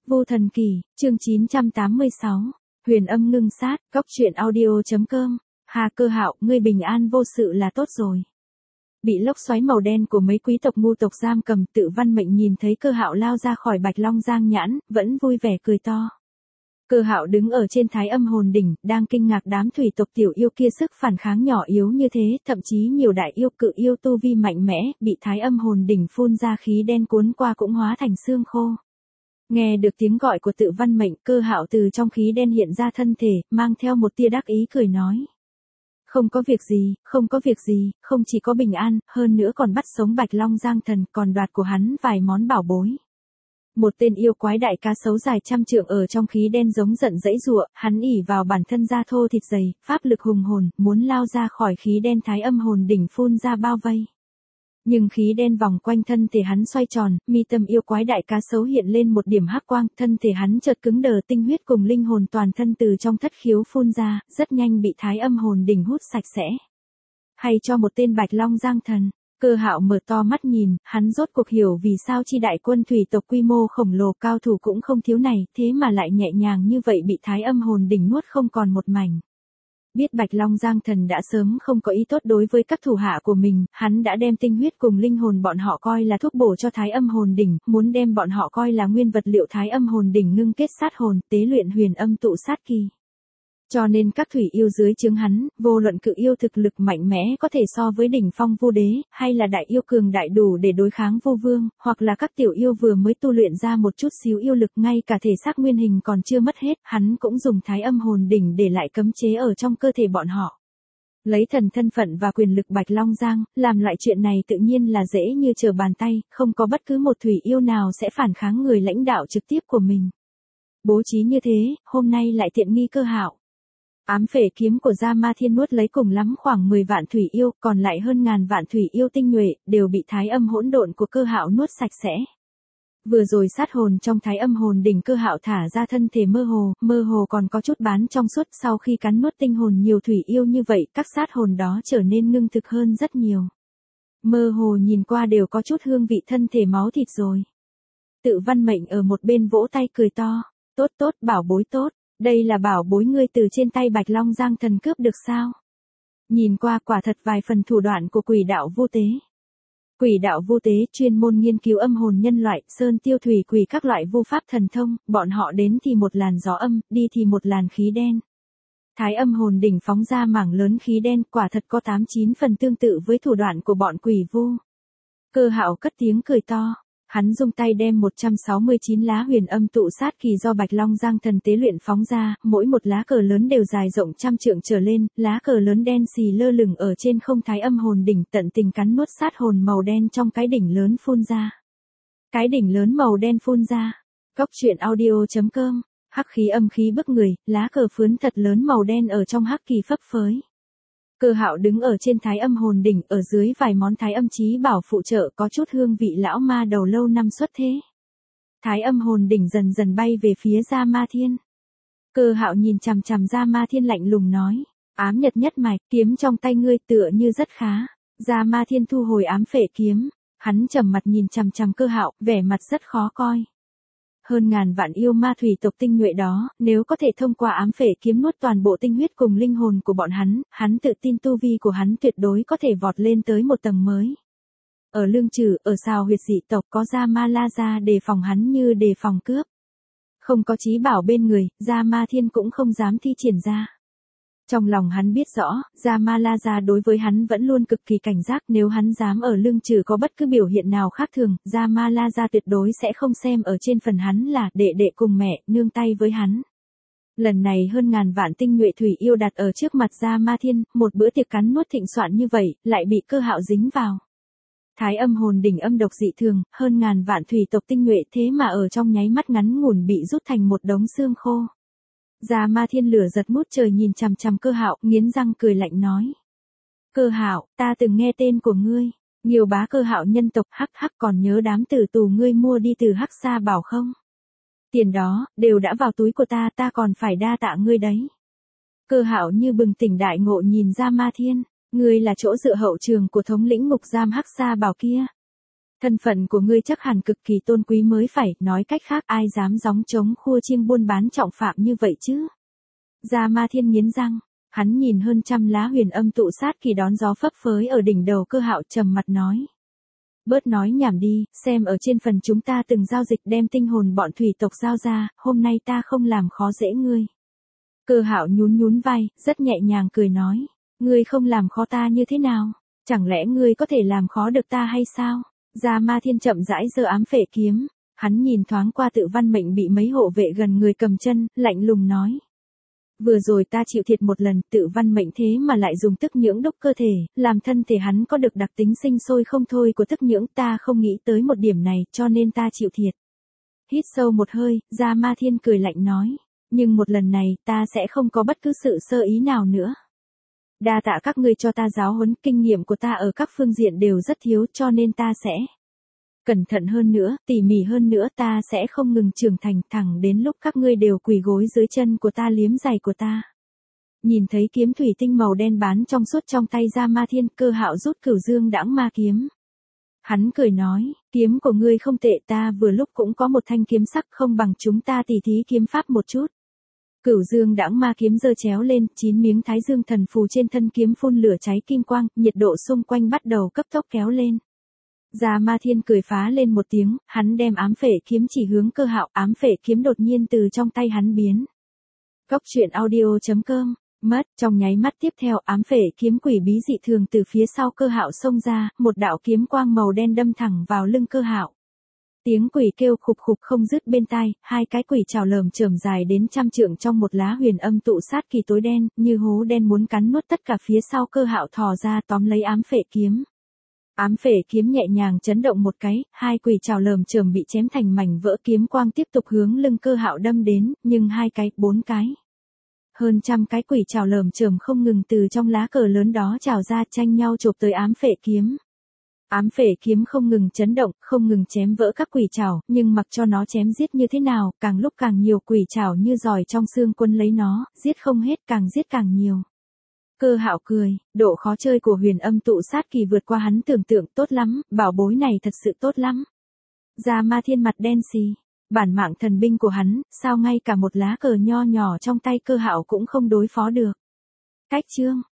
Vô Thần Kỳ, chương 986, Huyền Âm Ngưng Sát, Cóc Truyện Audio.com. Hà Cơ Hạo, ngươi bình an vô sự là tốt rồi. Bị lốc xoáy màu đen của mấy quý tộc ngu tộc giam cầm, Tự Văn Mệnh nhìn thấy Cơ Hạo lao ra khỏi Bạch Long Giang nhãn, vẫn vui vẻ cười to. Cơ Hạo đứng ở trên Thái Âm Hồn đỉnh, đang kinh ngạc đám thủy tộc tiểu yêu kia sức phản kháng nhỏ yếu như thế, thậm chí nhiều đại yêu cự yêu tu vi mạnh mẽ, bị Thái Âm Hồn đỉnh phun ra khí đen cuốn qua cũng hóa thành xương khô. Nghe được tiếng gọi của Tự Văn Mệnh, Cơ Hạo từ trong khí đen hiện ra thân thể, mang theo một tia đắc ý cười nói. Không có việc gì, không có việc gì, không chỉ có bình an, hơn nữa còn bắt sống Bạch Long Giang Thần, còn đoạt của hắn vài món bảo bối. Một tên yêu quái đại cá sấu dài trăm trượng ở trong khí đen giống giận dãy giụa, hắn ỉ vào bản thân da thô thịt dày, pháp lực hùng hồn, muốn lao ra khỏi khí đen Thái Âm Hồn đỉnh phun ra bao vây. Nhưng khí đen vòng quanh thân thể hắn xoay tròn, mi tâm yêu quái đại cá sấu hiện lên một điểm hắc quang, thân thể hắn chợt cứng đờ, tinh huyết cùng linh hồn toàn thân từ trong thất khiếu phun ra, rất nhanh bị Thái Âm Hồn đỉnh hút sạch sẽ. Hay cho một tên Bạch Long Giang Thần. Cơ Hạo mở to mắt nhìn, hắn rốt cuộc hiểu vì sao chi đại quân thủy tộc quy mô khổng lồ cao thủ cũng không thiếu này, thế mà lại nhẹ nhàng như vậy bị Thái Âm Hồn đỉnh nuốt không còn một mảnh. Biết Bạch Long Giang Thần đã sớm không có ý tốt đối với các thủ hạ của mình, hắn đã đem tinh huyết cùng linh hồn bọn họ coi là thuốc bổ cho Thái Âm Hồn đỉnh, muốn đem bọn họ coi là nguyên vật liệu Thái Âm Hồn đỉnh ngưng kết sát hồn, tế luyện huyền âm tụ sát kỳ. Cho nên các thủy yêu dưới trướng hắn, vô luận cự yêu thực lực mạnh mẽ có thể so với đỉnh phong vô đế, hay là đại yêu cường đại đủ để đối kháng vô vương, hoặc là các tiểu yêu vừa mới tu luyện ra một chút xíu yêu lực, ngay cả thể xác nguyên hình còn chưa mất hết, hắn cũng dùng Thái Âm Hồn đỉnh để lại cấm chế ở trong cơ thể bọn họ. Lấy thần thân phận và quyền lực Bạch Long Giang, làm lại chuyện này tự nhiên là dễ như trở bàn tay, không có bất cứ một thủy yêu nào sẽ phản kháng người lãnh đạo trực tiếp của mình. Bố trí như thế, hôm nay lại tiện nghi Cơ Hạo. Ám phệ kiếm của Gia Ma Thiên nuốt lấy cùng lắm khoảng 10 vạn thủy yêu, còn lại hơn ngàn vạn thủy yêu tinh nhuệ, đều bị Thái Âm hỗn độn của Cơ Hạo nuốt sạch sẽ. Vừa rồi sát hồn trong Thái Âm Hồn đỉnh Cơ Hạo thả ra thân thể mơ hồ còn có chút bán trong suốt, sau khi cắn nuốt tinh hồn nhiều thủy yêu như vậy, các sát hồn đó trở nên ngưng thực hơn rất nhiều. Mơ hồ nhìn qua đều có chút hương vị thân thể máu thịt rồi. Tự Văn Mệnh ở một bên vỗ tay cười to, tốt, bảo bối tốt. Đây là bảo bối ngươi từ trên tay Bạch Long Giang Thần cướp được sao? Nhìn qua quả thật vài phần thủ đoạn của Quỷ Đạo Vô Tế. Quỷ Đạo Vô Tế chuyên môn nghiên cứu âm hồn nhân loại, sơn tiêu thủy quỷ các loại vô pháp thần thông, bọn họ đến thì một làn gió âm, đi thì một làn khí đen. Thái Âm Hồn đỉnh phóng ra mảng lớn khí đen, quả thật có 8-9 phần tương tự với thủ đoạn của bọn quỷ vu. Cơ Hạo cất tiếng cười to. Hắn dùng tay đem 169 lá huyền âm tụ sát kỳ do Bạch Long Giang Thần tế luyện phóng ra, mỗi một lá cờ lớn đều dài rộng trăm trượng trở lên, lá cờ lớn đen xì lơ lửng ở trên không. Thái Âm Hồn đỉnh tận tình cắn nuốt sát hồn màu đen trong cái đỉnh lớn phun ra. Cái đỉnh lớn màu đen phun ra. Cóc Truyện Audio.com. Hắc khí âm khí bức người, lá cờ phướn thật lớn màu đen ở trong hắc kỳ phấp phới. Cơ Hạo đứng ở trên Thái Âm Hồn đỉnh, ở dưới vài món Thái Âm chí bảo phụ trợ có chút hương vị lão ma đầu lâu năm xuất thế. Thái Âm Hồn đỉnh dần dần bay về phía Gia Ma Thiên. Cơ Hạo nhìn chằm chằm Gia Ma Thiên lạnh lùng nói, ám nhật nhất mạch, kiếm trong tay ngươi tựa như rất khá. Gia Ma Thiên thu hồi ám phệ kiếm, hắn trầm mặt nhìn chằm chằm Cơ Hạo, vẻ mặt rất khó coi. Hơn ngàn vạn yêu ma thủy tộc tinh nhuệ đó, nếu có thể thông qua ám phệ kiếm nuốt toàn bộ tinh huyết cùng linh hồn của bọn hắn tự tin tu vi của hắn tuyệt đối có thể vọt lên tới một tầng mới. Ở Lương Trừ, ở Sào Huyệt dị tộc có Gia Ma La Gia đề phòng hắn như đề phòng cướp. Không có chí bảo bên người, Gia Ma Thiên cũng không dám thi triển ra. Trong lòng hắn biết rõ, Gia Ma La Gia đối với hắn vẫn luôn cực kỳ cảnh giác, nếu hắn dám ở Lương Trừ có bất cứ biểu hiện nào khác thường, Gia Ma La Gia tuyệt đối sẽ không xem ở trên phần hắn là đệ đệ cùng mẹ, nương tay với hắn. Lần này hơn ngàn vạn tinh nhuệ thủy yêu đặt ở trước mặt Gia Ma Thiên, một bữa tiệc cắn nuốt thịnh soạn như vậy, lại bị Cơ Hạo dính vào. Thái Âm Hồn đỉnh âm độc dị thường, hơn ngàn vạn thủy tộc tinh nhuệ thế mà ở trong nháy mắt ngắn ngủn bị rút thành một đống xương khô. Gia Ma Thiên lửa giật mút trời nhìn chằm chằm Cơ Hạo, nghiến răng cười lạnh nói. Cơ Hạo, ta từng nghe tên của ngươi, nhiều bá Cơ Hạo nhân tộc, hắc còn nhớ đám tử tù ngươi mua đi từ Hắc Sa Bảo không? Tiền đó, đều đã vào túi của ta còn phải đa tạ ngươi đấy. Cơ Hạo như bừng tỉnh đại ngộ nhìn Gia Ma Thiên, ngươi là chỗ dựa hậu trường của thống lĩnh ngục giam Hắc Sa Bảo kia. Thân phận của ngươi chắc hẳn cực kỳ tôn quý mới phải, nói cách khác ai dám gióng trống khua chiêng buôn bán trọng phạm như vậy chứ. Gia Ma Thiên nghiến răng, hắn nhìn hơn trăm lá huyền âm tụ sát kỳ đón gió phấp phới ở đỉnh đầu Cơ Hạo trầm mặt nói. Bớt nói nhảm đi, xem ở trên phần chúng ta từng giao dịch đem tinh hồn bọn thủy tộc giao ra, hôm nay ta không làm khó dễ ngươi. Cơ Hạo nhún nhún vai, rất nhẹ nhàng cười nói, ngươi không làm khó ta như thế nào, chẳng lẽ ngươi có thể làm khó được ta hay sao? Gia Ma Thiên chậm rãi giơ ám phệ kiếm, hắn nhìn thoáng qua Tự Văn Mệnh bị mấy hộ vệ gần người cầm chân, lạnh lùng nói. Vừa rồi ta chịu thiệt một lần, Tự Văn Mệnh thế mà lại dùng tức nhưỡng đúc cơ thể, làm thân thể hắn có được đặc tính sinh sôi không thôi của tức nhưỡng, ta không nghĩ tới một điểm này, cho nên ta chịu thiệt. Hít sâu một hơi, Gia Ma Thiên cười lạnh nói, nhưng một lần này, ta sẽ không có bất cứ sự sơ ý nào nữa. Đa tạ các ngươi cho ta giáo huấn, kinh nghiệm của ta ở các phương diện đều rất thiếu, cho nên ta sẽ cẩn thận hơn nữa, tỉ mỉ hơn nữa, ta sẽ không ngừng trưởng thành thẳng đến lúc các ngươi đều quỳ gối dưới chân của ta liếm giày của ta. Nhìn thấy kiếm thủy tinh màu đen bán trong suốt trong tay Gia Ma Thiên, Cơ Hạo rút Cửu Dương Đãng Ma kiếm. Hắn cười nói, kiếm của ngươi không tệ, ta vừa lúc cũng có một thanh kiếm sắc, không bằng chúng ta tỉ thí kiếm pháp một chút. Cửu Dương Đãng Ma kiếm giơ chéo lên, 9 miếng Thái Dương thần phù trên thân kiếm phun lửa cháy kim quang, nhiệt độ xung quanh bắt đầu cấp tốc kéo lên. Gia Ma Thiên cười phá lên một tiếng, hắn đem ám phệ kiếm chỉ hướng Cơ Hạo, ám phệ kiếm đột nhiên từ trong tay hắn biến. Góc truyện audio.com, mất, trong nháy mắt tiếp theo ám phệ kiếm quỷ bí dị thường từ phía sau Cơ Hạo xông ra, một đạo kiếm quang màu đen đâm thẳng vào lưng Cơ Hạo. Tiếng quỷ kêu khục khục không dứt bên tai, hai cái quỷ trảo lởm chởm dài đến trăm trượng trong một lá huyền âm tụ sát kỳ tối đen, như hố đen muốn cắn nuốt tất cả phía sau Cơ Hạo thò ra tóm lấy ám phệ kiếm. Ám phệ kiếm nhẹ nhàng chấn động một cái, hai quỷ trảo lởm chởm bị chém thành mảnh vỡ, kiếm quang tiếp tục hướng lưng Cơ Hạo đâm đến, nhưng 2 cái, 4 cái. Hơn trăm cái quỷ trảo lởm chởm không ngừng từ trong lá cờ lớn đó trào ra, tranh nhau chộp tới ám phệ kiếm. Ám phệ kiếm không ngừng chấn động, không ngừng chém vỡ các quỷ trảo, nhưng mặc cho nó chém giết như thế nào, càng lúc càng nhiều quỷ trảo như giỏi trong xương quân lấy nó, giết không hết, càng giết càng nhiều. Cơ Hạo cười, độ khó chơi của huyền âm tụ sát kỳ vượt qua hắn tưởng tượng, tốt lắm, bảo bối này thật sự tốt lắm. Gia Ma Thiên mặt đen xì, bản mạng thần binh của hắn, sao ngay cả một lá cờ nho nhỏ trong tay Cơ Hạo cũng không đối phó được. Cách chương